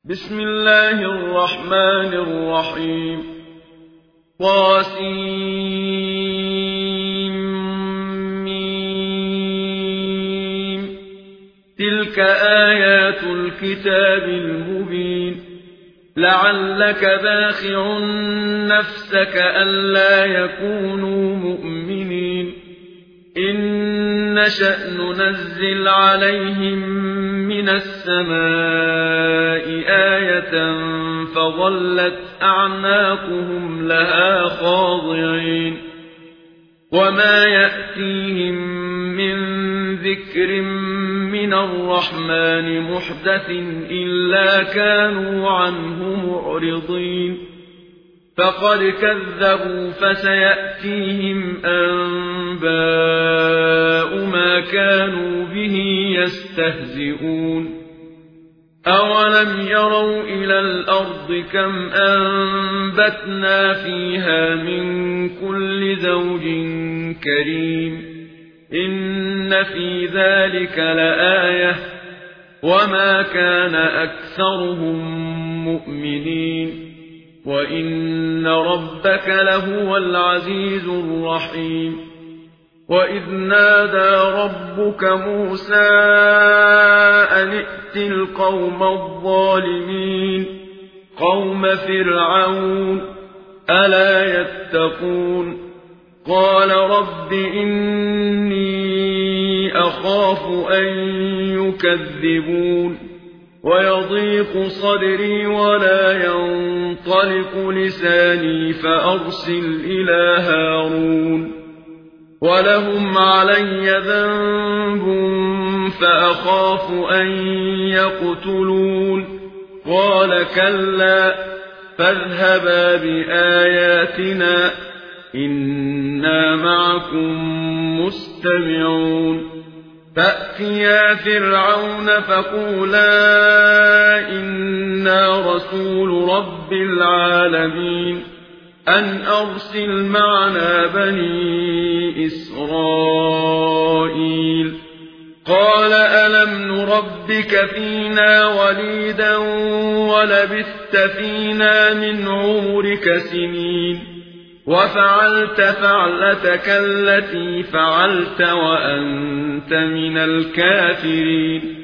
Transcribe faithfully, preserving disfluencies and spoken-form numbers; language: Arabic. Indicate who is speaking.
Speaker 1: بسم الله الرحمن الرحيم طاسيم تلك آيات الكتاب المبين لعلك باخع نفسك ألا يكونوا مؤمنين إن نشأ ننزل عليهم من السماء آية فظلت أعناقهم لها خاضعين وما يأتيهم من ذكر من الرحمن محدث إلا كانوا عنه معرضين فقد كذبوا فسيأتيهم أنباء ما كانوا به يستهزئون أولم يروا إلى الأرض كم أنبتنا فيها من كل زوج كريم إن في ذلك لآية وما كان أكثرهم مؤمنين وإن ربك لهو العزيز الرحيم وإذ نادى ربك موسى أن ائت القوم الظالمين قوم فرعون ألا يتقون قال رب إني أخاف أن يكذبون ويضيق صدري ولا ينطلق لساني فأرسل إلى هارون ولهم علي ذنب فأخاف أن يقتلون قال كلا فاذهبا بآياتنا إنا معكم مستمعون فأتيا فرعون فقولا إنا رسول رب العالمين أن أرسل معنا بني إسرائيل قال ألم نربك فينا وليدا ولبثت فينا من عمرك سنين وفعلت فعلتك التي فعلت وأنت من الكافرين